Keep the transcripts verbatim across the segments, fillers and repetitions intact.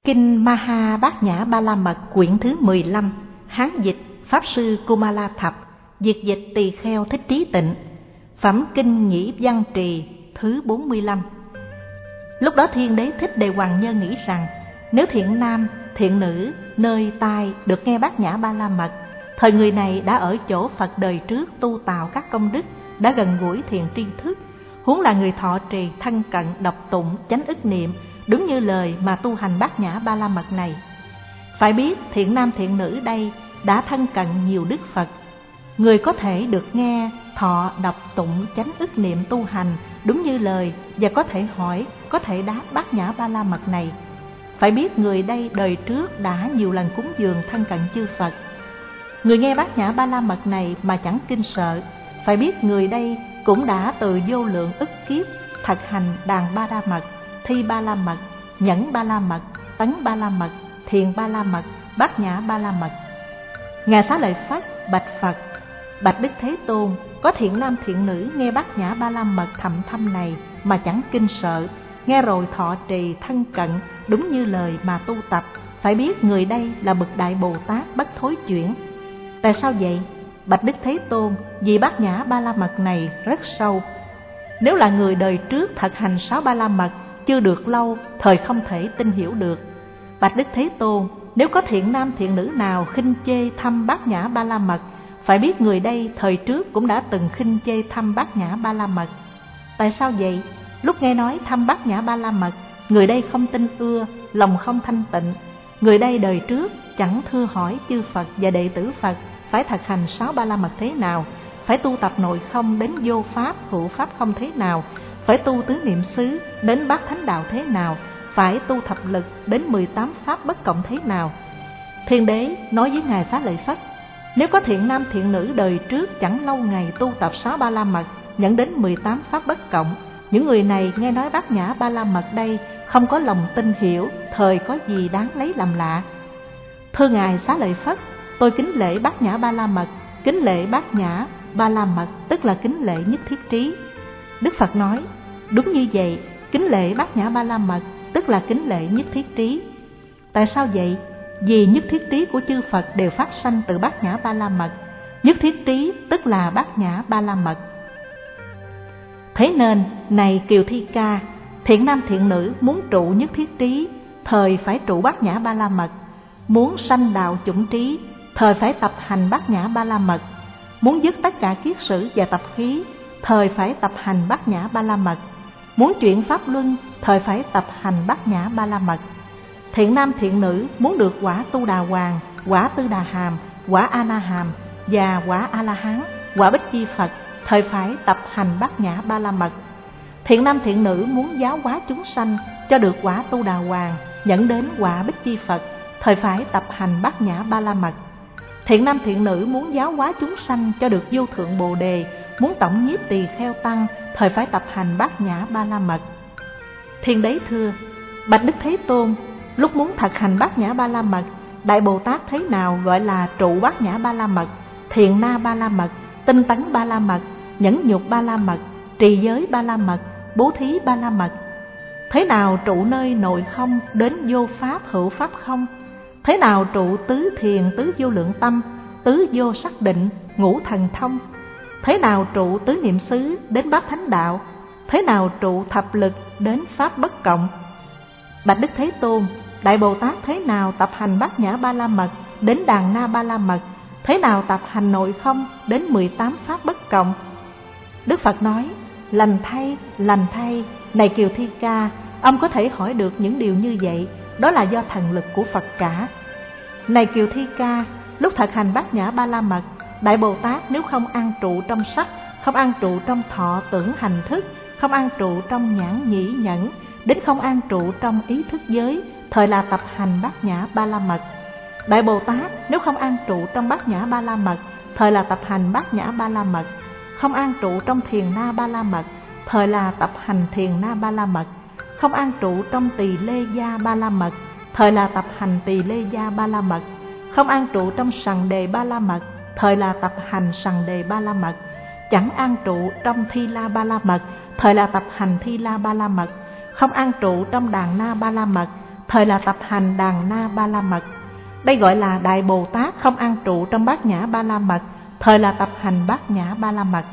Kinh Maha Bát Nhã Ba La Mật quyển thứ mười lăm, Hán dịch Pháp sư Kumala Thập, Việt dịch Tỳ Kheo Thích Trí Tịnh. Phẩm Kinh Nhĩ Văn Trì thứ bốn mươi lăm. Lúc đó Thiên Đế Thích Đề Hoàng Nhân nghĩ rằng, nếu thiện nam, thiện nữ nơi tai được nghe Bát Nhã Ba La Mật, thời người này đã ở chỗ Phật đời trước tu tạo các công đức, đã gần gũi thiền tri thức, huống là người thọ trì thân cận đọc tụng chánh ức niệm, đúng như lời mà tu hành Bát Nhã Ba La Mật này. Phải biết thiện nam thiện nữ đây đã thân cận nhiều đức Phật. Người có thể được nghe, thọ, đọc tụng chánh ức niệm tu hành đúng như lời, và có thể hỏi, có thể đáp Bát Nhã Ba La Mật này. Phải biết người đây đời trước đã nhiều lần cúng dường thân cận chư Phật. Người nghe Bát Nhã Ba La Mật này mà chẳng kinh sợ, phải biết người đây cũng đã từ vô lượng ức kiếp thực hành đàn Ba La Mật, thi Ba La Mật, nhẫn Ba La Mật, tấn Ba La Mật, thiền Ba La Mật, Bát Nhã Ba La Mật. Ngài Xá Lợi Phất bạch Phật: Bạch Đức Thế Tôn, có thiện nam thiện nữ nghe Bát Nhã Ba La Mật thầm thâm này mà chẳng kinh sợ, nghe rồi thọ trì thân cận đúng như lời mà tu tập, phải biết người đây là bậc đại Bồ Tát bất thối chuyển. Tại sao vậy? Bạch Đức Thế Tôn, vì Bát Nhã Ba La Mật này rất sâu. Nếu là người đời trước thực hành sáu Ba La Mật chưa được lâu, thời không thể tin hiểu được. Bạch Đức Thế Tôn, nếu có thiện nam thiện nữ nào khinh chê thăm Bát Nhã Ba La Mật, phải biết người đây thời trước cũng đã từng khinh chê thăm Bát Nhã Ba La Mật. Tại sao vậy? Lúc nghe nói thăm Bát Nhã Ba La Mật, người đây không tin ưa, lòng không thanh tịnh. Người đây đời trước chẳng thưa hỏi chư Phật và đệ tử Phật phải thực hành sáu Ba La Mật thế nào, phải tu tập nội không đến vô pháp, hữu pháp không thế nào, phải tu tứ niệm xứ đến bát thánh đạo thế nào, phải tu thập lực đến mười tám pháp bất cộng thế nào. Thiên Đế nói với Ngài Xá Lợi Phất: Nếu có thiện nam thiện nữ đời trước chẳng lâu ngày tu tập sáu Ba La Mật, nhận đến mười tám pháp bất cộng, những người này nghe nói Bát Nhã Ba La Mật đây không có lòng tin hiểu, thời có gì đáng lấy làm lạ. Thưa Ngài Xá Lợi Phất, tôi kính lễ Bát Nhã Ba La Mật. Kính lễ Bát Nhã Ba La Mật tức là kính lễ nhất thiết trí. Đức Phật nói: Đúng như vậy, kính lễ Bát Nhã Ba La Mật tức là kính lễ nhất thiết trí. Tại sao vậy? Vì nhất thiết trí của chư Phật đều phát sanh từ Bát Nhã Ba La Mật. Nhất thiết trí tức là Bát Nhã Ba La Mật. Thế nên, này Kiều Thi Ca, thiện nam thiện nữ muốn trụ nhất thiết trí, thời phải trụ Bát Nhã Ba La Mật. Muốn sanh đạo chủng trí, thời phải tập hành Bát Nhã Ba La Mật. Muốn dứt tất cả kiết sử và tập khí, thời phải tập hành Bát Nhã Ba La Mật. Muốn chuyển pháp luân, thời phải tập hành Bát Nhã Ba La Mật. Thiện nam thiện nữ muốn được quả Tu Đà Hoàng, quả Tư Đà Hàm, quả A Na Hàm và quả A La Hán, quả Bích Chi Phật, thời phải tập hành Bát Nhã Ba La Mật. Thiện nam thiện nữ muốn giáo hóa chúng sanh cho được quả Tu Đà Hoàng, dẫn đến quả Bích Chi Phật, thời phải tập hành Bát Nhã Ba La Mật. Thiện nam thiện nữ muốn giáo hóa chúng sanh cho được vô thượng Bồ Đề, muốn tổng nhiếp tỳ kheo tăng, thời phải tập hành Bát Nhã Ba La Mật. Thiên Đế thưa: Bạch Đức Thế Tôn, lúc muốn thực hành Bát Nhã Ba La Mật, Đại Bồ Tát thế nào gọi là trụ Bát Nhã Ba La Mật, thiền na Ba La Mật, tinh tấn Ba La Mật, nhẫn nhục Ba La Mật, trì giới Ba La Mật, bố thí Ba La Mật? Thế nào trụ nơi nội không đến vô pháp hữu pháp không? Thế nào trụ tứ thiền tứ vô lượng tâm, tứ vô sắc định, ngũ thần thông? Thế nào trụ tứ niệm xứ đến bát thánh đạo? Thế nào trụ thập lực đến pháp bất cộng? Bạch Đức Thế Tôn, Đại Bồ Tát thế nào tập hành Bát Nhã Ba La Mật đến đàn na Ba La Mật? Thế nào tập hành nội không đến mười tám pháp bất cộng? Đức Phật nói: Lành thay, lành thay, này Kiều Thi Ca, ông có thể hỏi được những điều như vậy, đó là do thần lực của Phật cả. Này Kiều Thi Ca, lúc thực hành Bát Nhã Ba La Mật, Đại Bồ Tát nếu không an trụ trong sắc, không an trụ trong thọ tưởng hành thức, không an trụ trong nhãn nhĩ nhẫn, đến không an trụ trong ý thức giới, thời là tập hành Bát Nhã Ba La Mật. Đại Bồ Tát nếu không an trụ trong Bát Nhã Ba La Mật, thời là tập hành Bát Nhã Ba La Mật. Không an trụ trong thiền na Ba La Mật, thời là tập hành thiền na Ba La Mật. Không an trụ trong tỳ lê gia Ba La Mật, thời là tập hành tỳ lê gia Ba La Mật. Không an trụ trong sằng đề Ba La Mật, thời là tập hành sằng đề Ba La Mật. Chẳng an trụ trong thi la Ba La Mật, thời là tập hành thi la Ba La Mật. Không an trụ trong đàn na Ba La Mật, thời là tập hành Đàn Na Ba La Mật. Đây gọi là Đại Bồ Tát không an trụ trong Bát Nhã Ba La Mật, thời là tập hành Bát Nhã Ba La Mật.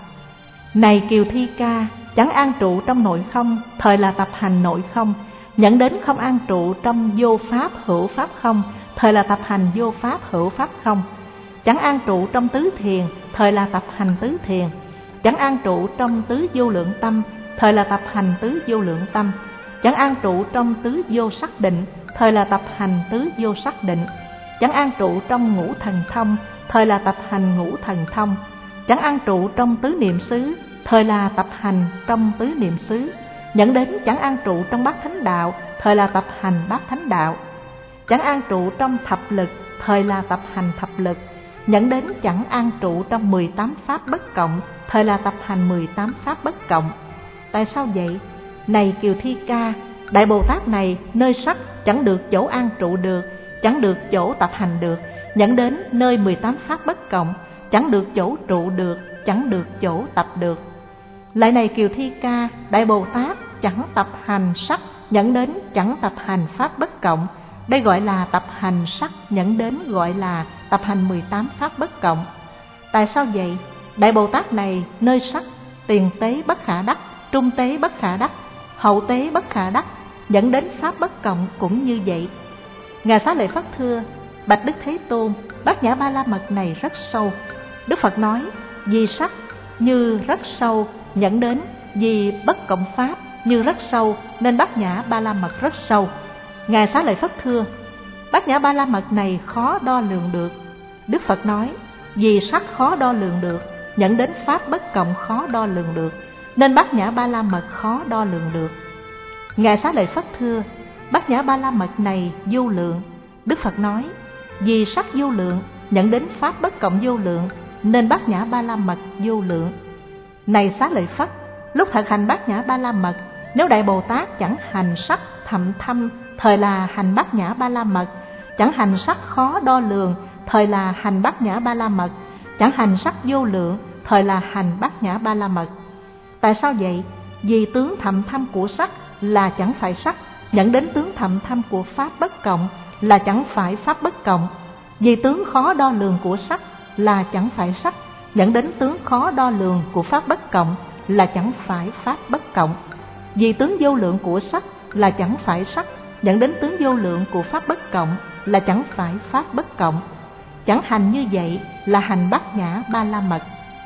Này Kiều Thi Ca, chẳng an trụ trong nội không, thời là tập hành nội không, nhẫn đến không an trụ trong vô pháp hữu pháp không, thời là tập hành vô pháp hữu pháp không. Chẳng an trụ trong tứ thiền, thời là tập hành tứ thiền. Chẳng an trụ trong tứ vô lượng tâm, thời là tập hành tứ vô lượng tâm. Chẳng an trụ trong tứ vô sắc định, thời là tập hành tứ vô sắc định. Chẳng an trụ trong ngũ thần thông, thời là tập hành ngũ thần thông. Chẳng an trụ trong tứ niệm xứ, thời là tập hành trong tứ niệm xứ. Nhẫn đến chẳng an trụ trong bát thánh đạo, thời là tập hành bát thánh đạo. Chẳng an trụ trong thập lực, thời là tập hành thập lực. Nhẫn đến chẳng an trụ trong mười tám pháp bất cộng, thời là tập hành mười tám pháp bất cộng. Tại sao vậy? Này Kiều Thi Ca, Đại Bồ Tát này nơi sắc chẳng được chỗ an trụ được, chẳng được chỗ tập hành được. Nhẫn đến nơi mười tám pháp bất cộng, chẳng được chỗ trụ được, chẳng được chỗ tập được. Lại này Kiều Thi Ca, Đại Bồ Tát chẳng tập hành sắc, nhẫn đến chẳng tập hành pháp bất cộng. Đây gọi là tập hành sắc, nhẫn đến gọi là tập hành mười tám pháp bất cộng. Tại sao vậy? Đại Bồ Tát này nơi sắc, tiền tế bất khả đắc, trung tế bất khả đắc, hậu tế bất khả đắc, nhẫn đến pháp bất cộng cũng như vậy. Ngài Xá Lợi Phất thưa: Bạch Đức Thế Tôn, Bát Nhã Ba La Mật này rất sâu. Đức Phật nói: vì sắc như rất sâu, nhẫn đến vì bất cộng pháp như rất sâu, nên Bát Nhã Ba La Mật rất sâu. Ngài Xá Lợi Phất thưa: Bát Nhã Ba La Mật này khó đo lường được. Đức Phật nói: vì sắc khó đo lường được, nhẫn đến pháp bất cộng khó đo lường được, nên Bát Nhã Ba La Mật khó đo lường được. Ngài Xá Lợi Phất thưa: Bát Nhã Ba La Mật này vô lượng. Đức Phật nói: vì sắc vô lượng, nhẫn đến pháp bất cộng vô lượng, nên Bát Nhã Ba La Mật vô lượng. Này Xá Lợi Phất, lúc thực hành Bát Nhã Ba La Mật, nếu Đại Bồ Tát chẳng hành sắc thậm thâm, thời là hành Bát Nhã Ba La Mật. Chẳng hành sắc khó đo lường, thời là hành Bát Nhã Ba La Mật. Chẳng hành sắc vô lượng, thời là hành Bát Nhã Ba La Mật. Tại sao vậy? Vì tướng thậm thâm của sắc là chẳng phải sắc, nhẫn đến tướng thậm thâm của pháp bất cộng là chẳng phải pháp bất cộng. Vì tướng khó đo lường của sắc là chẳng phải sắc, nhẫn đến tướng khó đo lường của pháp bất cộng là chẳng phải pháp bất cộng. Vì tướng vô lượng của sắc là chẳng phải sắc, dẫn đến tướng vô lượng của pháp bất cộng là chẳng phải pháp bất cộng. Chẳng hành như vậy là hành Bát Nhã Ba La Mật.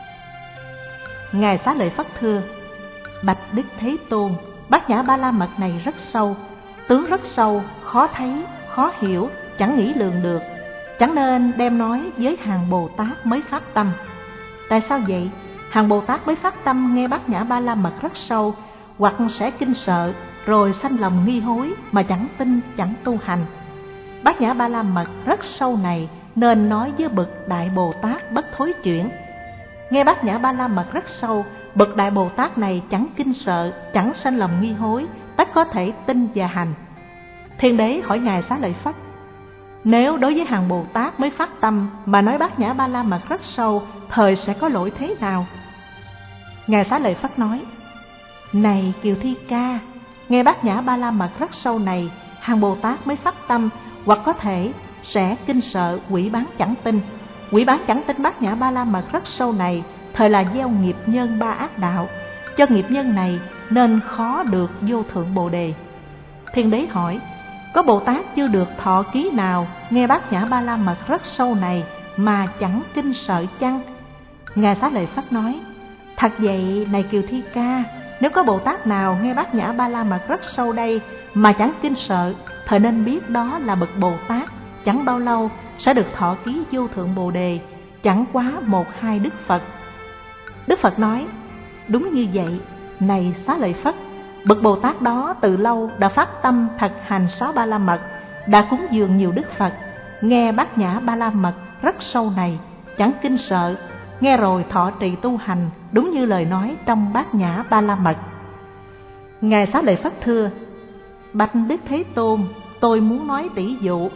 Ngài Xá Lợi Phất thưa: Bạch Đức Thế Tôn, Bát Nhã Ba La Mật này rất sâu, tướng rất sâu, khó thấy, khó hiểu, chẳng nghĩ lường được, chẳng nên đem nói với hàng Bồ Tát mới phát tâm. Tại sao vậy? Hàng Bồ Tát mới phát tâm nghe Bát Nhã Ba La Mật rất sâu, hoặc sẽ kinh sợ, rồi sanh lòng nghi hối mà chẳng tin, chẳng tu hành. Bát Nhã Ba La Mật rất sâu này nên nói với bậc Đại Bồ Tát bất thối chuyển. Nghe Bát Nhã Ba La Mật rất sâu, bậc Đại Bồ Tát này chẳng kinh sợ, chẳng sanh lòng nghi hối, tất có thể tin và hành. Thiên Đế hỏi Ngài Xá Lợi Phất: nếu đối với hàng Bồ Tát mới phát tâm mà nói Bát Nhã Ba La Mật rất sâu, thời sẽ có lỗi thế nào? Ngài Xá Lợi Phất nói: này Kiều Thi Ca, nghe Bát Nhã Ba La Mật rất sâu này, hàng Bồ Tát mới phát tâm, hoặc có thể sẽ kinh sợ, quỷ bán chẳng tin. Quỷ bán chẳng tin Bát Nhã Ba La Mật rất sâu này, thời là gieo nghiệp nhân ba ác đạo, cho nghiệp nhân này nên khó được vô thượng Bồ Đề. Thiên Đế hỏi: có Bồ Tát chưa được thọ ký nào nghe Bát Nhã Ba La Mật rất sâu này mà chẳng kinh sợ chăng? Ngài Xá Lợi Phất nói: thật vậy này Kiều Thi Ca, nếu có Bồ Tát nào nghe Bát Nhã Ba La Mật rất sâu đây mà chẳng kinh sợ, thời nên biết đó là bậc Bồ Tát, chẳng bao lâu sẽ được thọ ký vô thượng Bồ Đề, chẳng quá một hai Đức Phật. Đức Phật nói: đúng như vậy, này Xá Lợi Phất, bậc Bồ Tát đó từ lâu đã phát tâm thực hành sáu Ba La Mật, đã cúng dường nhiều Đức Phật, nghe Bát Nhã Ba La Mật rất sâu này, chẳng kinh sợ, nghe rồi thọ trì tu hành, đúng như lời nói trong Bát Nhã Ba La Mật. Ngài Xá Lợi Phất thưa: bạch Đức Thế Tôn, tôi muốn nói tỷ dụ.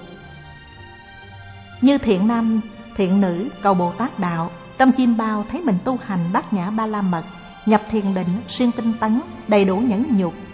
Như thiện nam, thiện nữ cầu Bồ Tát đạo, trong chim bao thấy mình tu hành Bát Nhã Ba La Mật, nhập thiền định, xuyên tinh tấn, đầy đủ nhẫn nhục,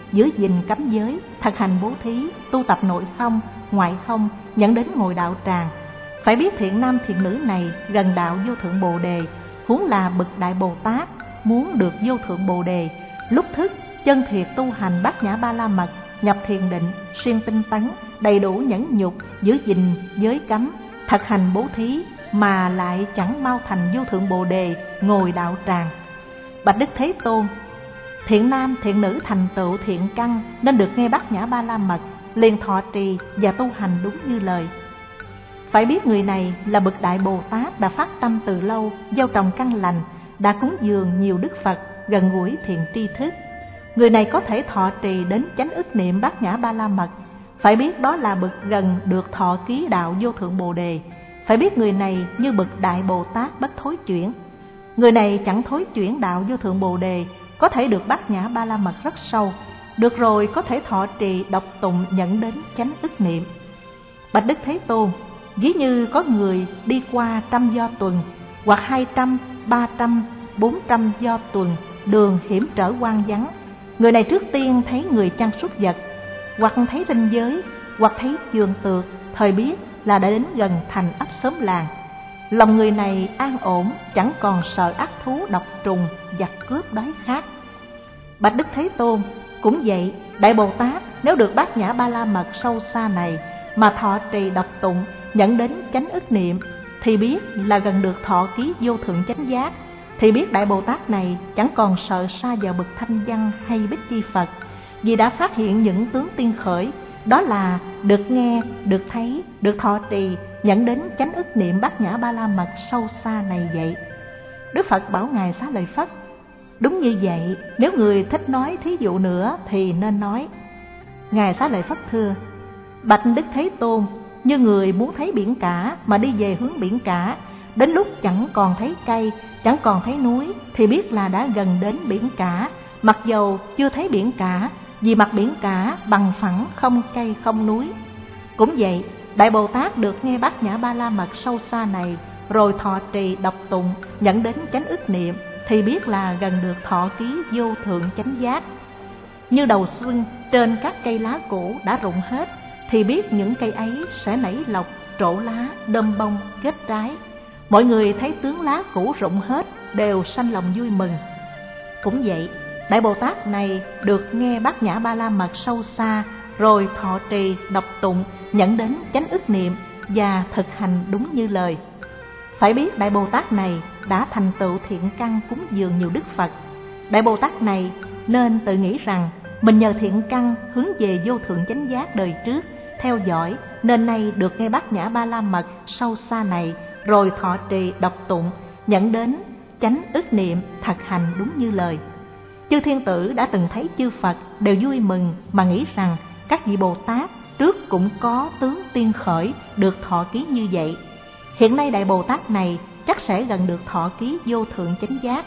giữ gìn cấm giới, thực hành bố thí, tu tập nội không, ngoại không, dẫn đến ngồi đạo tràng. Phải biết thiện nam thiện nữ này gần đạo vô thượng Bồ Đề, huống là bậc Đại Bồ Tát, muốn được vô thượng Bồ Đề, lúc thức chân thiệt tu hành bát nhã ba la mật, nhập thiền định, siêng tinh tấn, đầy đủ nhẫn nhục, giữ gìn giới cấm, thực hành bố thí mà lại chẳng mau thành vô thượng Bồ Đề, ngồi đạo tràng. Bạch Đức Thế Tôn, thiện nam thiện nữ thành tựu thiện căn nên được nghe bát nhã ba la mật, liền thọ trì và tu hành đúng như lời. Phải biết người này là bậc Đại Bồ Tát đã phát tâm từ lâu, gieo trồng căn lành, đã cúng dường nhiều Đức Phật, gần gũi thiện tri thức. Người này có thể thọ trì đến chánh ức niệm bát nhã ba la mật. Phải biết đó là bậc gần được thọ ký đạo vô thượng Bồ Đề. Phải biết người này như bậc Đại Bồ Tát bất thối chuyển. Người này chẳng thối chuyển đạo vô thượng Bồ Đề, có thể được bát nhã ba la mật rất sâu. Được rồi có thể thọ trì đọc tụng nhận đến chánh ức niệm. Bạch Đức Thế Tôn, ví như có người đi qua trăm do tuần, hoặc hai trăm, ba trăm, bốn trăm do tuần, đường hiểm trở hoang vắng. Người này trước tiên thấy người chăn súc vật, hoặc thấy ranh giới, hoặc thấy giường tược, thời biết là đã đến gần thành ấp xóm làng. Lòng người này an ổn, chẳng còn sợ ác thú độc trùng, giặc cướp đói khát. Bạch Đức Thế Tôn, cũng vậy, Đại Bồ Tát nếu được bát nhã ba la mật sâu xa này mà thọ trì đọc tụng, nhận đến chánh ức niệm, thì biết là gần được thọ ký vô thượng chánh giác. Thì biết Đại Bồ Tát này chẳng còn sợ xa vào bậc thanh văn hay bích chi Phật, vì đã phát hiện những tướng tiên khởi, đó là được nghe, được thấy, được thọ trì, nhận đến chánh ức niệm bát nhã ba la mật sâu xa này vậy. Đức Phật bảo Ngài Xá Lợi Phất, đúng như vậy, nếu người thích nói thí dụ nữa thì nên nói. Ngài Xá Lợi Phất thưa, bạch Đức Thế Tôn, như người muốn thấy biển cả mà đi về hướng biển cả, đến lúc chẳng còn thấy cây, chẳng còn thấy núi, thì biết là đã gần đến biển cả, mặc dầu chưa thấy biển cả, vì mặt biển cả bằng phẳng, không cây không núi. Cũng vậy, Đại Bồ Tát được nghe bát nhã ba la mật sâu xa này, rồi thọ trì đọc tụng, nhận đến chánh ức niệm, thì biết là gần được thọ ký vô thượng chánh giác. Như đầu xuân, trên các cây lá cũ đã rụng hết, thì biết những cây ấy sẽ nảy lộc, trổ lá, đơm bông, kết trái. Mọi người thấy tướng lá cũ rụng hết đều sanh lòng vui mừng. Cũng vậy, Đại Bồ Tát này được nghe bát nhã ba la mật sâu xa, rồi thọ trì đọc tụng, nhận đến chánh ức niệm và thực hành đúng như lời. Phải biết Đại Bồ Tát này đã thành tựu thiện căn cúng dường nhiều Đức Phật. Đại Bồ Tát này nên tự nghĩ rằng mình nhờ thiện căn hướng về vô thượng chánh giác đời trước, theo dõi nên nay được nghe bát nhã ba la mật sâu xa này, rồi thọ trì đọc tụng, nhận đến chánh ức niệm, thực hành đúng như lời. Chư thiên tử đã từng thấy chư Phật đều vui mừng mà nghĩ rằng các vị Bồ Tát trước cũng có tướng tiên khởi được thọ ký như vậy. Hiện nay Đại Bồ Tát này chắc sẽ gần được thọ ký vô thượng chánh giác.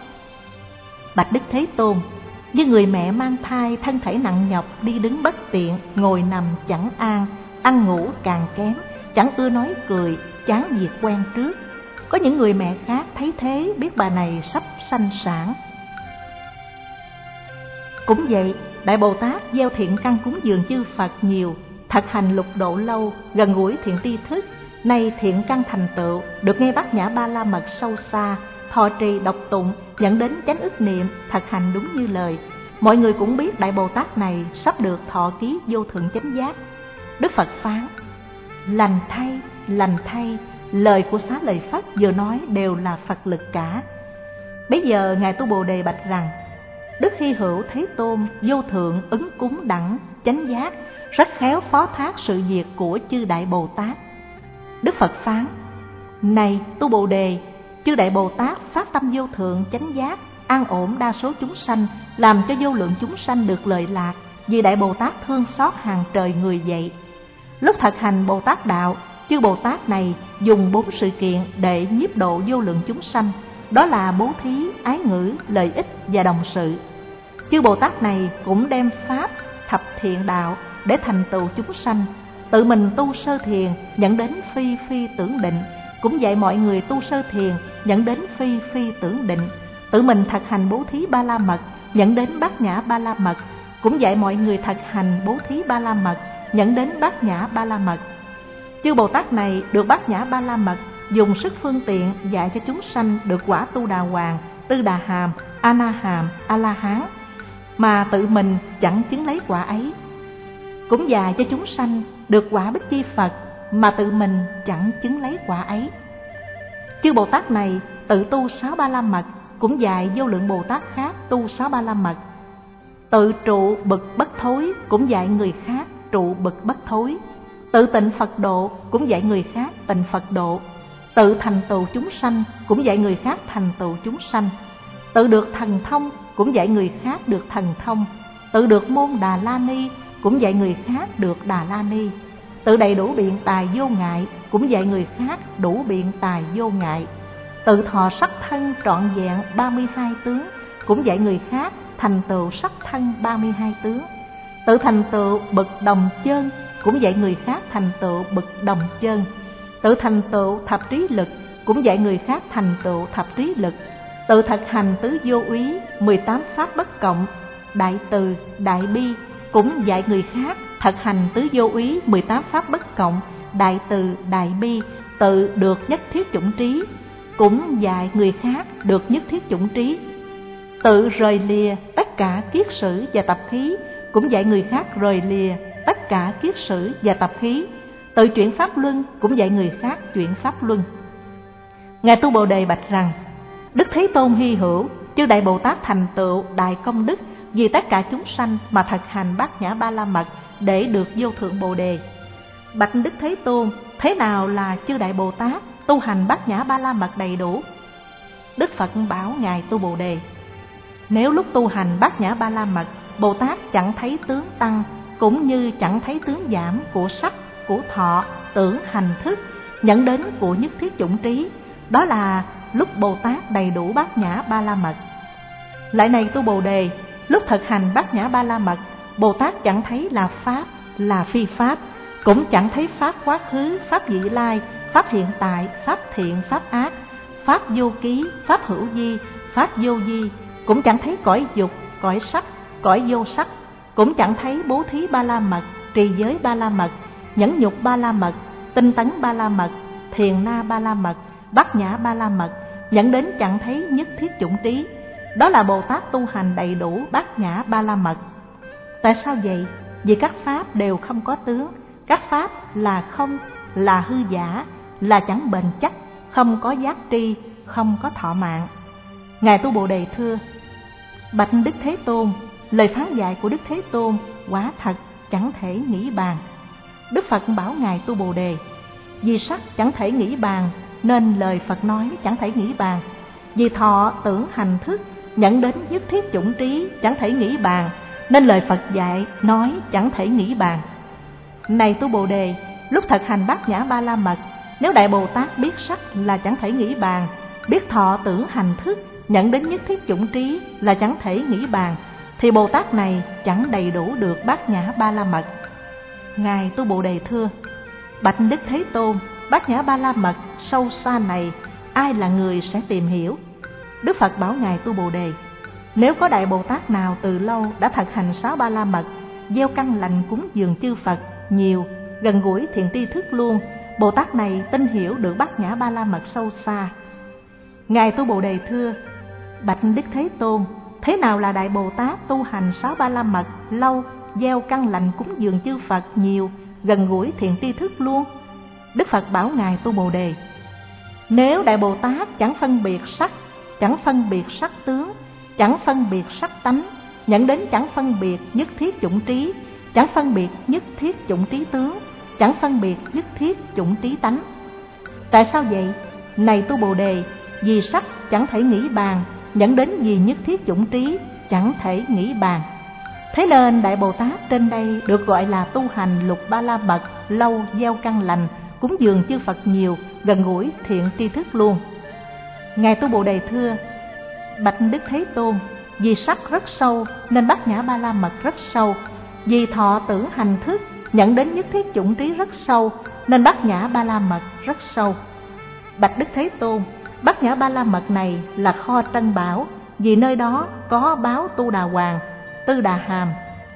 Bạch Đức Thế Tôn, như người mẹ mang thai thân thể nặng nhọc, đi đứng bất tiện, ngồi nằm chẳng an, ăn ngủ càng kém, chẳng ưa nói cười, chán việc quen trước. Có những người mẹ khác thấy thế biết bà này sắp sanh sản. Cũng vậy, Đại Bồ Tát gieo thiện căn cúng dường chư Phật nhiều, thực hành lục độ lâu, gần gũi thiện tri thức. Nay thiện căn thành tựu, được nghe bát nhã ba la mật sâu xa, thọ trì đọc tụng, dẫn đến chánh ức niệm, thực hành đúng như lời. Mọi người cũng biết Đại Bồ Tát này sắp được thọ ký vô thượng chánh giác. Đức Phật phán, lành thay, lành thay, lời của Xá Lợi Phất vừa nói đều là Phật lực cả. Bây giờ Ngài Tu Bồ Đề bạch rằng, Đức Hy Hữu Thế Tôn vô thượng ứng cúng đẳng chánh giác, rất khéo phó thác sự việc của chư Đại Bồ Tát. Đức Phật phán, này Tu Bồ Đề, chư Đại Bồ Tát phát tâm vô thượng chánh giác, an ổn đa số chúng sanh, làm cho vô lượng chúng sanh được lợi lạc, vì Đại Bồ Tát thương xót hàng trời người vậy. Lúc thực hành Bồ Tát đạo, chư Bồ Tát này dùng bốn sự kiện để nhiếp độ vô lượng chúng sanh, đó là bố thí, ái ngữ, lợi ích và đồng sự. Chư Bồ Tát này cũng đem pháp thập thiện đạo để thành tựu chúng sanh, tự mình tu sơ thiền dẫn đến phi phi tưởng định, cũng dạy mọi người tu sơ thiền dẫn đến phi phi tưởng định, tự mình thực hành bố thí ba la mật dẫn đến bát nhã ba la mật, cũng dạy mọi người thực hành bố thí Ba La Mật, dẫn đến Bát Nhã Ba La Mật. Chư Bồ Tát này được Bát Nhã Ba La Mật dùng sức phương tiện dạy cho chúng sanh được quả Tu Đà Hoàng, Tư Đà Hàm, A Na Hàm, A La Hán, mà tự mình chẳng chứng lấy quả ấy. Cũng dạy cho chúng sanh được quả Bích Chi Phật, mà tự mình chẳng chứng lấy quả ấy. Chư Bồ Tát này tự tu sáu Ba La Mật, cũng dạy vô lượng Bồ Tát khác tu sáu Ba La Mật. Tự trụ bậc bất thối, cũng dạy người khác trụ bậc bất thối. Tự tịnh Phật độ, cũng dạy người khác tịnh Phật độ. Tự thành tựu chúng sanh, cũng dạy người khác thành tựu chúng sanh. Tự được thần thông, cũng dạy người khác được thần thông. Tự được môn Đà La Ni, cũng dạy người khác được Đà La Ni. Tự đầy đủ biện tài vô ngại, cũng dạy người khác đủ biện tài vô ngại. Tự thọ sắc thân trọn vẹn ba mươi hai tướng, cũng dạy người khác thành tựu sắc thân ba mươi hai tướng. Tự thành tựu bậc đồng chân, cũng dạy người khác thành tựu bậc đồng chân. Tự thành tựu thập trí lực, cũng dạy người khác thành tựu thập trí lực. Tự thực hành tứ vô úy, mười tám pháp bất cộng, đại từ, đại bi, cũng dạy người khác thực hành tứ vô úy, mười tám pháp bất cộng, đại từ, đại bi, tự được nhất thiết chủng trí, cũng dạy người khác được nhất thiết chủng trí. Tự rời lìa tất cả kiết sử và tập khí, cũng dạy người khác rời lìa tất cả kiết sử và tập khí. Tự chuyển pháp luân, cũng dạy người khác chuyển pháp luân. Ngài Tu Bồ Đề bạch rằng: Đức Thế Tôn hy hữu, chư Đại Bồ Tát thành tựu đại công đức vì tất cả chúng sanh mà thực hành Bát Nhã Ba La Mật để được vô thượng Bồ Đề. Bạch Đức Thế Tôn, thế nào là chư Đại Bồ Tát tu hành Bát Nhã Ba La Mật đầy đủ? Đức Phật bảo Ngài Tu Bồ Đề: Nếu lúc tu hành Bát Nhã Ba La Mật, Bồ Tát chẳng thấy tướng tăng, cũng như chẳng thấy tướng giảm của sắc, của thọ, tưởng, hành, thức, dẫn đến của nhất thiết chủng trí, đó là lúc Bồ Tát đầy đủ Bát Nhã Ba La Mật. Lại này Tu Bồ Đề, lúc thực hành Bát Nhã Ba La Mật, Bồ Tát chẳng thấy là pháp, là phi pháp, cũng chẳng thấy pháp quá khứ, pháp vị lai, pháp hiện tại, pháp thiện, pháp ác, pháp vô ký, pháp hữu vi, pháp vô vi, cũng chẳng thấy cõi dục, cõi sắc, cõi vô sắc, cũng chẳng thấy bố thí Ba La Mật, trì giới Ba La Mật, nhẫn nhục Ba La Mật, tinh tấn Ba La Mật, thiền na Ba La Mật, Bát Nhã Ba La Mật, dẫn đến chẳng thấy nhất thiết chủng trí. Đó là Bồ Tát tu hành đầy đủ Bát Nhã Ba La Mật. Tại sao vậy? Vì các pháp đều không có tướng, các pháp là không, là hư giả, là chẳng bền chắc, không có giác tri, không có thọ mạng. Ngài Tu Bồ Đề thưa: Bạch Đức Thế Tôn, lời phán dạy của Đức Thế Tôn quả thật chẳng thể nghĩ bàn. Đức Phật bảo Ngài Tu Bồ Đề: Vì sắc chẳng thể nghĩ bàn, nên lời Phật nói chẳng thể nghĩ bàn. Vì thọ, tưởng, hành, thức, nhận đến nhất thiết chủng trí chẳng thể nghĩ bàn, nên lời Phật dạy nói chẳng thể nghĩ bàn. Này Tu Bồ Đề, lúc thực hành Bát Nhã Ba La Mật, nếu Đại Bồ Tát biết sắc là chẳng thể nghĩ bàn, biết thọ, tưởng, hành, thức, nhận đến nhất thiết chủng trí là chẳng thể nghĩ bàn, thì Bồ Tát này chẳng đầy đủ được Bát Nhã Ba La Mật. Ngài Tu Bồ Đề thưa: Bạch Đức Thế Tôn, Bát Nhã Ba La Mật sâu xa này, ai là người sẽ tìm hiểu? Đức Phật bảo Ngài Tu Bồ Đề: Nếu có Đại Bồ Tát nào từ lâu đã thực hành sáu Ba La Mật, gieo căn lành cúng dường chư Phật nhiều, gần gũi thiện tri thức luôn, Bồ Tát này tin hiểu được Bát Nhã Ba La Mật sâu xa. Ngài Tu Bồ Đề thưa: Bạch Đức Thế Tôn, thế nào là Đại Bồ Tát tu hành sáu Ba La Mật lâu, gieo căn lành cúng dường chư Phật nhiều, gần gũi thiện tri thức luôn? Đức Phật bảo Ngài Tu Bồ Đề: Nếu Đại Bồ Tát chẳng phân biệt sắc, chẳng phân biệt sắc tướng, chẳng phân biệt sắc tánh, nhận đến chẳng phân biệt nhất thiết chủng trí, chẳng phân biệt nhất thiết chủng trí tướng, chẳng phân biệt nhất thiết chủng trí tánh. Tại sao vậy? Này Tu Bồ Đề, vì sắc chẳng thể nghĩ bàn, dẫn đến vì nhất thiết chủng trí chẳng thể nghĩ bàn. Thế nên Đại Bồ Tát trên đây được gọi là tu hành lục Ba La Mật lâu, gieo căn lành, cúng dường chư Phật nhiều, gần gũi thiện tri thức luôn. Ngài Tu Bồ Đề thưa: Bạch Đức Thế Tôn, vì sắc rất sâu nên Bát Nhã Ba La Mật rất sâu, vì thọ, tưởng, hành, thức, nhận đến nhất thiết chủng trí rất sâu, nên Bát Nhã Ba La Mật rất sâu. Bạch Đức Thế Tôn, Bát Nhã Ba La Mật này là kho trân bảo, vì nơi đó có báo Tu Đà Hoàng, Tư Đà Hàm,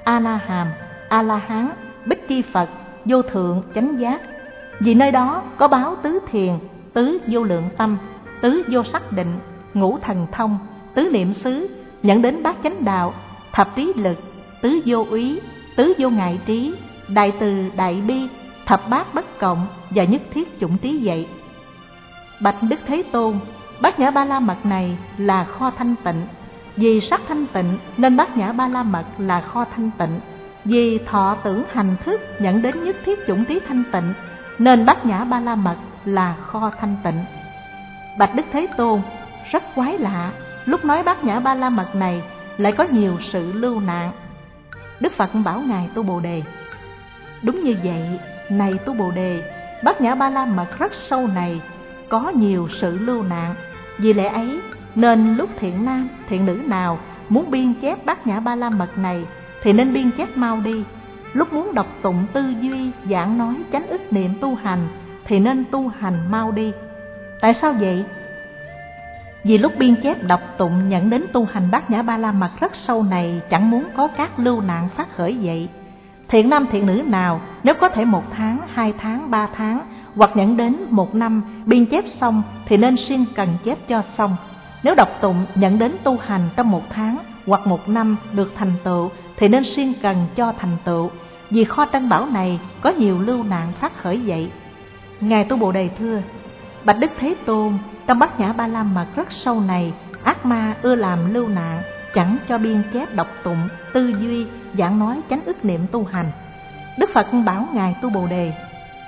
A La Hàm, A La Hán, Bích Chi Phật, vô thượng chánh giác. Vì nơi đó có báo tứ thiền, tứ vô lượng tâm, tứ vô sắc định, ngũ thần thông, tứ niệm xứ, dẫn đến bát chánh đạo, thập trí lực, tứ vô úy, tứ vô ngại trí, đại từ đại bi, thập bát bất cộng và nhất thiết chủng trí vậy. Bạch Đức Thế Tôn, Bát Nhã Ba La Mật này là kho thanh tịnh. Vì sắc thanh tịnh nên Bát Nhã Ba La Mật là kho thanh tịnh. Vì thọ tưởng hành thức dẫn đến nhất thiết chủng trí thanh tịnh nên Bát Nhã Ba La Mật là kho thanh tịnh. Bạch Đức Thế Tôn, rất quái lạ, lúc nói Bát Nhã Ba La Mật này lại có nhiều sự lưu nạn. Đức Phật bảo ngài Tu Bồ Đề: đúng như vậy, này Tu Bồ Đề, Bát Nhã Ba La Mật rất sâu này có nhiều sự lưu nạn. Vì lẽ ấy nên lúc thiện nam thiện nữ nào muốn biên chép Bát Nhã Ba La Mật này thì nên biên chép mau đi. Lúc muốn đọc tụng tư duy giảng nói chánh ức niệm tu hành thì nên tu hành mau đi. Tại sao vậy? Vì lúc biên chép đọc tụng nhận đến tu hành Bát Nhã Ba La Mật rất sâu này chẳng muốn có các lưu nạn phát khởi vậy. Thiện nam thiện nữ nào nếu có thể một tháng, hai tháng, ba tháng hoặc nhận đến một năm biên chép xong thì nên siêng cần chép cho xong. Nếu đọc tụng nhận đến tu hành trong một tháng hoặc một năm được thành tựu thì nên siêng cần cho thành tựu. Vì kho trân bảo này có nhiều lưu nạn phát khởi vậy. Ngài Tu Bồ Đề thưa: Bạch Đức Thế Tôn, trong Bát Nhã Ba La Mật rất sâu này, ác ma ưa làm lưu nạn, chẳng cho biên chép đọc tụng, tư duy, giảng nói chánh ức niệm tu hành. Đức Phật bảo ngài Tu Bồ Đề: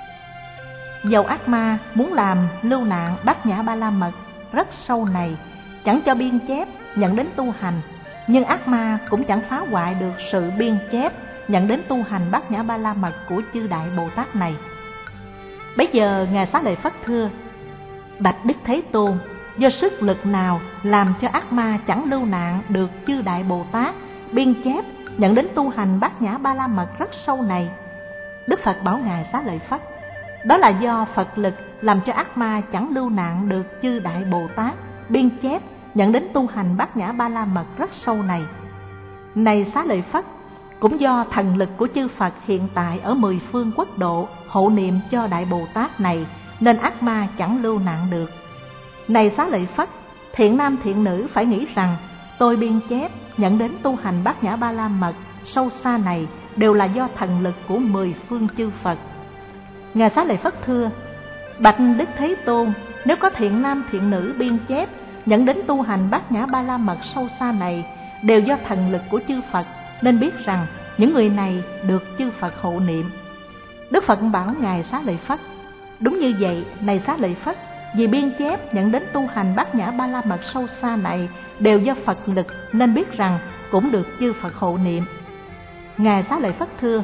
dầu ác ma muốn làm lưu nạn Bát Nhã Ba La Mật rất sâu này, chẳng cho biên chép nhận đến tu hành, nhưng ác ma cũng chẳng phá hoại được sự biên chép nhận đến tu hành Bát Nhã Ba La Mật của chư Đại Bồ Tát này. Bấy giờ ngài Xá Lợi Phất thưa: Bạch Đức Thế Tôn, do sức lực nào làm cho ác ma chẳng lưu nạn được chư Đại Bồ Tát biên chép nhận đến tu hành Bát Nhã Ba La Mật rất sâu này? Đức Phật bảo ngài Xá Lợi Phất: đó là do Phật lực làm cho ác ma chẳng lưu nạn được chư Đại Bồ Tát biên chép nhận đến tu hành Bát Nhã Ba La Mật rất sâu này. Này Xá Lợi Phất, cũng do thần lực của chư Phật hiện tại ở mười phương quốc độ hộ niệm cho Đại Bồ Tát này nên ác ma chẳng lưu nạn được. Này Xá Lợi Phất, thiện nam thiện nữ phải nghĩ rằng tôi biên chép nhận đến tu hành Bát Nhã Ba La Mật sâu xa này đều là do thần lực của mười phương chư Phật. Ngài Xá Lợi Phất thưa: Bạch Đức Thế Tôn, nếu có thiện nam thiện nữ biên chép nhận đến tu hành Bát Nhã Ba La Mật sâu xa này đều do thần lực của chư Phật, nên biết rằng những người này được chư Phật hộ niệm. Đức Phật bảo ngài Xá Lợi Phất: đúng như vậy, này Xá Lợi Phất, vì biên chép nhận đến tu hành Bát Nhã Ba La Mật sâu xa này đều do Phật lực, nên biết rằng cũng được chư Phật hộ niệm. Ngài Xá Lợi Phất thưa: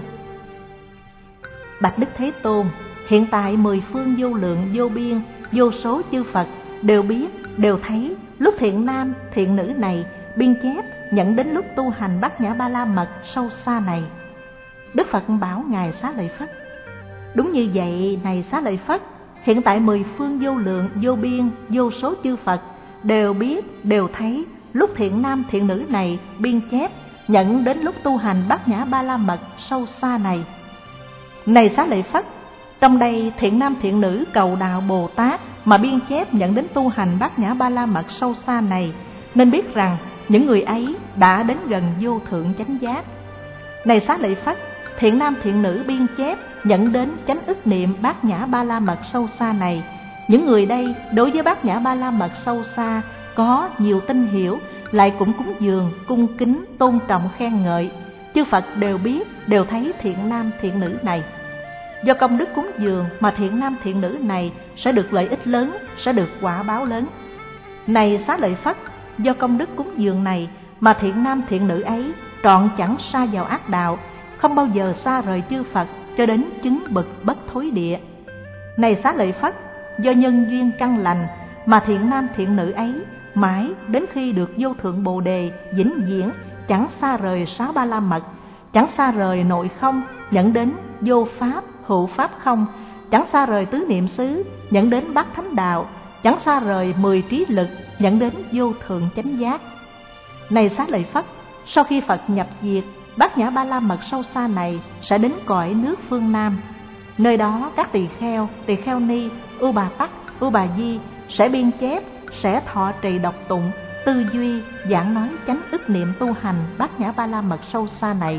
Bạch Đức Thế Tôn, hiện tại mười phương vô lượng vô biên vô số chư Phật đều biết, đều thấy lúc thiện nam thiện nữ này biên chép nhận đến lúc tu hành Bát Nhã Ba La Mật sâu xa này. Đức Phật bảo ngài Xá Lợi Phất: đúng như vậy, này Xá Lợi Phất, hiện tại mười phương vô lượng vô biên vô số chư Phật đều biết, đều thấy lúc thiện nam thiện nữ này biên chép nhận đến lúc tu hành Bát Nhã Ba La Mật sâu xa này. Này Xá Lợi Phất, trong đây thiện nam thiện nữ cầu đạo Bồ Tát mà biên chép nhận đến tu hành Bát Nhã Ba La Mật sâu xa này, nên biết rằng những người ấy đã đến gần vô thượng chánh giác. Này Xá Lợi Phất, thiện nam thiện nữ biên chép nhận đến chánh ức niệm Bát Nhã Ba La Mật sâu xa này, những người đây đối với Bát Nhã Ba La Mật sâu xa có nhiều tin hiểu, lại cũng cúng dường, cung kính, tôn trọng, khen ngợi. Chư Phật đều biết, đều thấy thiện nam thiện nữ này. Do công đức cúng dường mà thiện nam thiện nữ này sẽ được lợi ích lớn, sẽ được quả báo lớn. Này Xá Lợi Phất, do công đức cúng dường này mà thiện nam thiện nữ ấy trọn chẳng sa vào ác đạo, không bao giờ xa rời chư Phật cho đến chứng bậc bất thối địa. Này Xá Lợi Phất, do nhân duyên căn lành mà thiện nam thiện nữ ấy mãi đến khi được vô thượng Bồ Đề vĩnh viễn chẳng xa rời sáu ba la mật, chẳng xa rời nội không dẫn đến vô pháp hữu pháp không, chẳng xa rời tứ niệm xứ dẫn đến bát thánh đạo, chẳng xa rời mười trí lực dẫn đến vô thượng chánh giác. Này Xá Lợi Phất, sau khi Phật nhập diệt Bát Nhã Ba La Mật sâu xa này sẽ đến cõi nước phương Nam. Nơi đó các tỳ kheo, tỳ kheo ni, ưu bà tắc, ưu bà di sẽ biên chép, sẽ thọ trì đọc tụng, tư duy, giảng nói chánh ức niệm tu hành Bát Nhã Ba La Mật sâu xa này.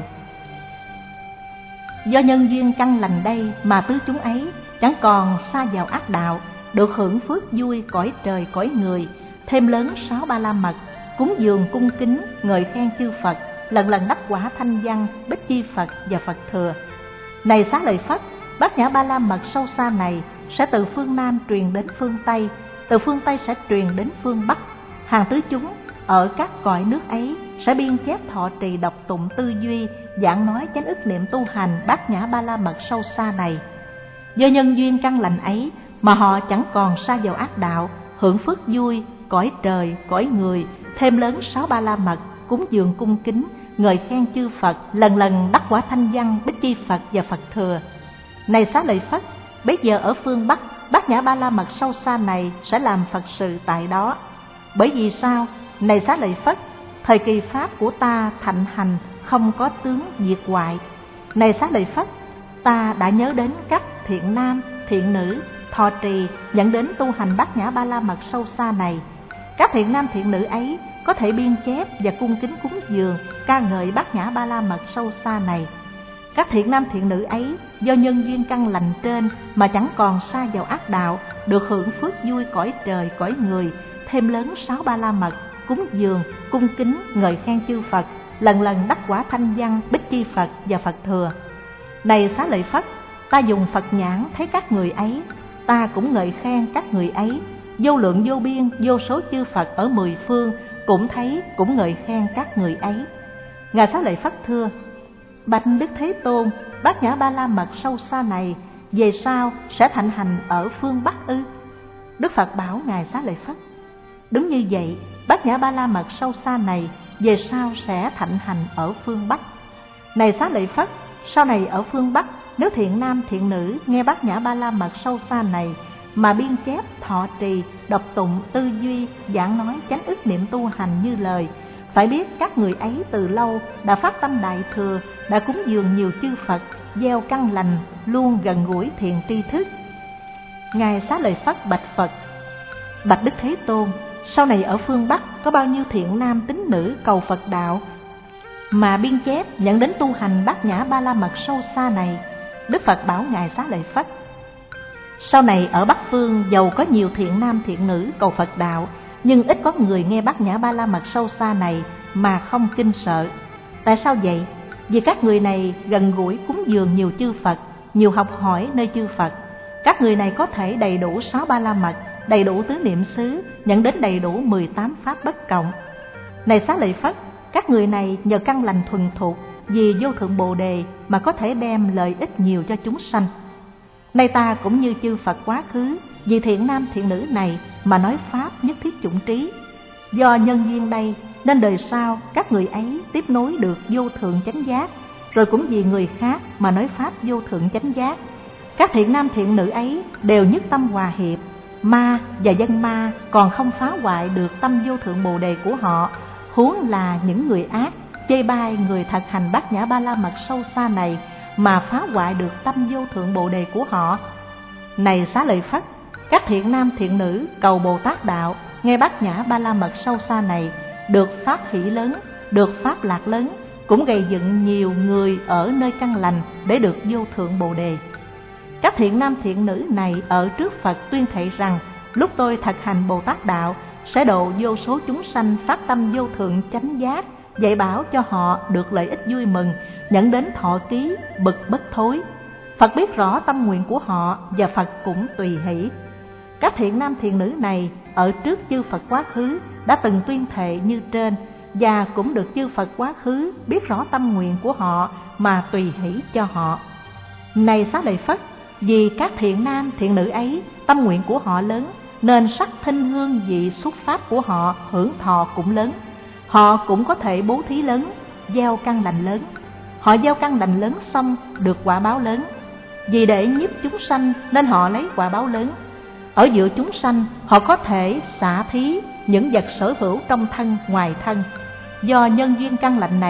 Do nhân duyên căn lành đây mà tứ chúng ấy chẳng còn sa vào ác đạo, được hưởng phước vui cõi trời cõi người, thêm lớn sáu ba la mật, cúng dường cung kính, ngợi khen chư Phật, lần lần đắc quả thanh văn, bích chi Phật và Phật thừa. Này Xá Lợi Phất, Bát Nhã Ba La Mật sâu xa này sẽ từ phương Nam truyền đến phương Tây, từ phương Tây sẽ truyền đến phương Bắc. Hàng tứ chúng ở các cõi nước ấy sẽ biên chép thọ trì đọc tụng tư duy, giảng nói chánh ức niệm tu hành Bát Nhã Ba La Mật sâu xa này. Do nhân duyên căn lành ấy mà họ chẳng còn sa vào ác đạo, hưởng phước vui cõi trời cõi người, thêm lớn sáu ba la mật, cúng dường cung kính, ngợi khen chư Phật, lần lần đắc quả thanh văn, bích chi Phật và Phật thừa. Này Xá Lợi Phất, bây giờ ở phương Bắc, Bát Nhã Ba La Mật sâu xa này sẽ làm Phật sự tại đó. Bởi vì sao? Này Xá Lợi Phất, thời kỳ pháp của ta thạnh hành, không có tướng diệt hoại. Này Xá Lợi Phất, ta đã nhớ đến các thiện nam, thiện nữ, thọ trì, dẫn đến tu hành Bát Nhã Ba La Mật sâu xa này. Các thiện nam thiện nữ ấy có thể biên chép và cung kính cúng dường, ca ngợi Bát Nhã Ba La Mật sâu xa này. Các thiện nam thiện nữ ấy do nhân duyên căn lành trên mà chẳng còn sa vào ác đạo, được hưởng phước vui cõi trời cõi người, thêm lớn sáu ba la mật, cúng dường, cung kính, ngợi khen chư Phật, lần lần đắc quả thanh văn, bích chi Phật và Phật thừa. Này Xá Lợi Phất, ta dùng Phật nhãn thấy các người ấy, ta cũng ngợi khen các người ấy. Vô lượng vô biên, vô số chư Phật ở mười phương cũng thấy, cũng ngợi khen các người ấy. Ngài Xá Lợi Phất thưa: Bạch Đức Thế Tôn, Bát Nhã Ba La Mật sâu xa này về sau sẽ thạnh hành ở phương Bắc ư? Đức Phật bảo Ngài Xá Lợi Phất: Đúng như vậy, Bát Nhã Ba La Mật sâu xa này về sau sẽ thạnh hành ở phương Bắc. Này Xá Lợi Phất, sau này ở phương Bắc, nếu thiện nam thiện nữ nghe Bát Nhã Ba La Mật sâu xa này mà biên chép, thọ trì, đọc tụng, tư duy, giảng nói chánh ức niệm tu hành như lời, phải biết các người ấy từ lâu đã phát tâm đại thừa, đã cúng dường nhiều chư Phật, gieo căn lành, luôn gần gũi thiện tri thức. Ngài Xá Lợi Phất bạch Phật: Bạch Đức Thế Tôn, sau này ở phương Bắc có bao nhiêu thiện nam tín nữ cầu Phật đạo mà biên chép dẫn đến tu hành Bát Nhã Ba La Mật sâu xa này? Đức Phật bảo Ngài Xá Lợi Phất: Sau này ở Bắc phương dầu có nhiều thiện nam thiện nữ cầu Phật đạo, nhưng ít có người nghe Bát Nhã Ba La Mật sâu xa này mà không kinh sợ. Tại sao vậy? Vì các người này gần gũi cúng dường nhiều chư Phật, nhiều học hỏi nơi chư Phật. Các người này có thể đầy đủ sáu ba la mật, đầy đủ tứ niệm xứ, nhận đến đầy đủ mười tám pháp bất cộng. Này Xá Lợi Phất, các người này nhờ căn lành thuần thục vì vô thượng Bồ Đề mà có thể đem lợi ích nhiều cho chúng sanh. Nay ta cũng như chư Phật quá khứ, vì thiện nam thiện nữ này mà nói pháp nhất thiết chủng trí. Do nhân duyên đây nên đời sau các người ấy tiếp nối được vô thượng chánh giác, rồi cũng vì người khác mà nói pháp vô thượng chánh giác. Các thiện nam thiện nữ ấy đều nhất tâm hòa hiệp, ma và dân ma còn không phá hoại được tâm vô thượng Bồ Đề của họ, huống là những người ác chê bai người thật hành Bát Nhã Ba La Mật sâu xa này mà phá hoại được tâm vô thượng Bồ Đề của họ. Này Xá Lợi Phất, các thiện nam thiện nữ cầu Bồ Tát đạo nghe Bát Nhã Ba La Mật sâu xa này, được pháp hỷ lớn, được pháp lạc lớn, cũng gây dựng nhiều người ở nơi căn lành để được vô thượng Bồ Đề. Các thiện nam thiện nữ này ở trước Phật tuyên thệ rằng: lúc tôi thực hành Bồ Tát đạo sẽ độ vô số chúng sanh phát tâm vô thượng chánh giác, dạy bảo cho họ được lợi ích vui mừng, nhận đến thọ ký bực bất thối. Phật biết rõ tâm nguyện của họ và Phật cũng tùy hỷ. Các thiện nam thiện nữ này ở trước chư Phật quá khứ đã từng tuyên thệ như trên, và cũng được chư Phật quá khứ biết rõ tâm nguyện của họ mà tùy hỷ cho họ. Này Xá Lợi Phất, vì các thiện nam thiện nữ ấy tâm nguyện của họ lớn, nên sắc thinh hương vị xuất pháp của họ hưởng thọ cũng lớn. Họ cũng có thể bố thí lớn, gieo căn lành lớn. Họ gieo căn lành lớn xong được quả báo lớn. Vì để nhiếp chúng sanh nên họ lấy quả báo lớn. Ở giữa chúng sanh họ có thể xả thí những vật sở hữu trong thân ngoài thân. Do nhân duyên căn lành này,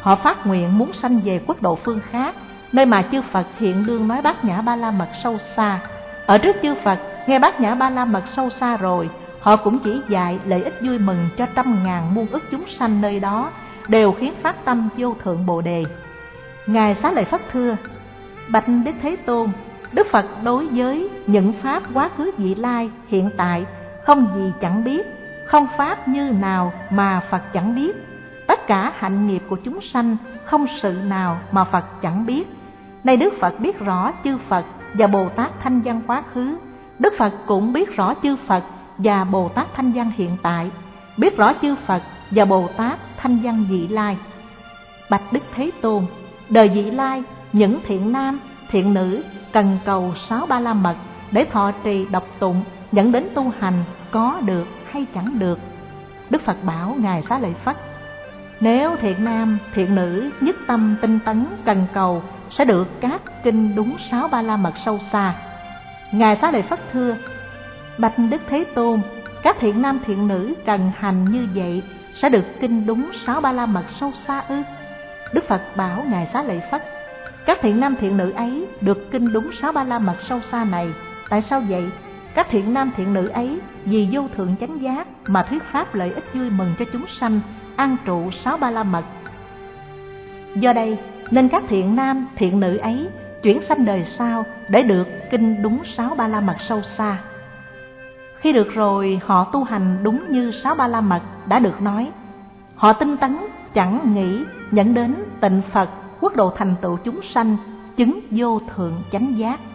họ phát nguyện muốn sanh về quốc độ phương khác, nơi mà chư Phật hiện đương nói bát nhã ba la mật sâu xa. Ở trước chư Phật nghe bát nhã ba la mật sâu xa rồi, họ cũng chỉ dạy lợi ích vui mừng cho trăm ngàn muôn ức chúng sanh nơi đó, đều khiến phát tâm vô thượng Bồ đề. Ngài Xá Lợi Phất thưa: Bạch Đức Thế Tôn, Đức Phật đối với những pháp quá khứ vị lai hiện tại không gì chẳng biết, không pháp như nào mà Phật chẳng biết. Tất cả hạnh nghiệp của chúng sanh không sự nào mà Phật chẳng biết. Nay Đức Phật biết rõ chư Phật và Bồ Tát Thanh Văn quá khứ, Đức Phật cũng biết rõ chư Phật và Bồ Tát Thanh Văn hiện tại, biết rõ chư Phật và Bồ Tát Thanh Văn vị lai. Bạch Đức Thế Tôn, đời vị lai, những thiện nam, thiện nữ cần cầu sáu ba la mật để thọ trì đọc tụng, dẫn đến tu hành, có được hay chẳng được? Đức Phật bảo Ngài Xá Lợi Phất: Nếu thiện nam, thiện nữ nhất tâm tinh tấn cần cầu, sẽ được các kinh đúng sáu ba la mật sâu xa. Ngài Xá Lợi Phất thưa: Bạch Đức Thế Tôn, các thiện nam thiện nữ cần hành như vậy sẽ được kinh đúng sáu ba la mật sâu xa ư? Đức Phật bảo Ngài Xá Lợi Phất: Các thiện nam thiện nữ ấy được kinh đúng sáu ba la mật sâu xa này. Tại sao vậy? Các thiện nam thiện nữ ấy vì vô thượng chánh giác mà thuyết pháp lợi ích vui mừng cho chúng sanh, an trụ sáu ba la mật. Do đây nên các thiện nam thiện nữ ấy chuyển sanh đời sau để được kinh đúng sáu ba la mật sâu xa. Khi được rồi, họ tu hành đúng như sáu ba la mật đã được nói. Họ tinh tấn chẳng nghĩ dẫn đến tịnh Phật, quốc độ thành tựu chúng sanh, chứng vô thượng chánh giác.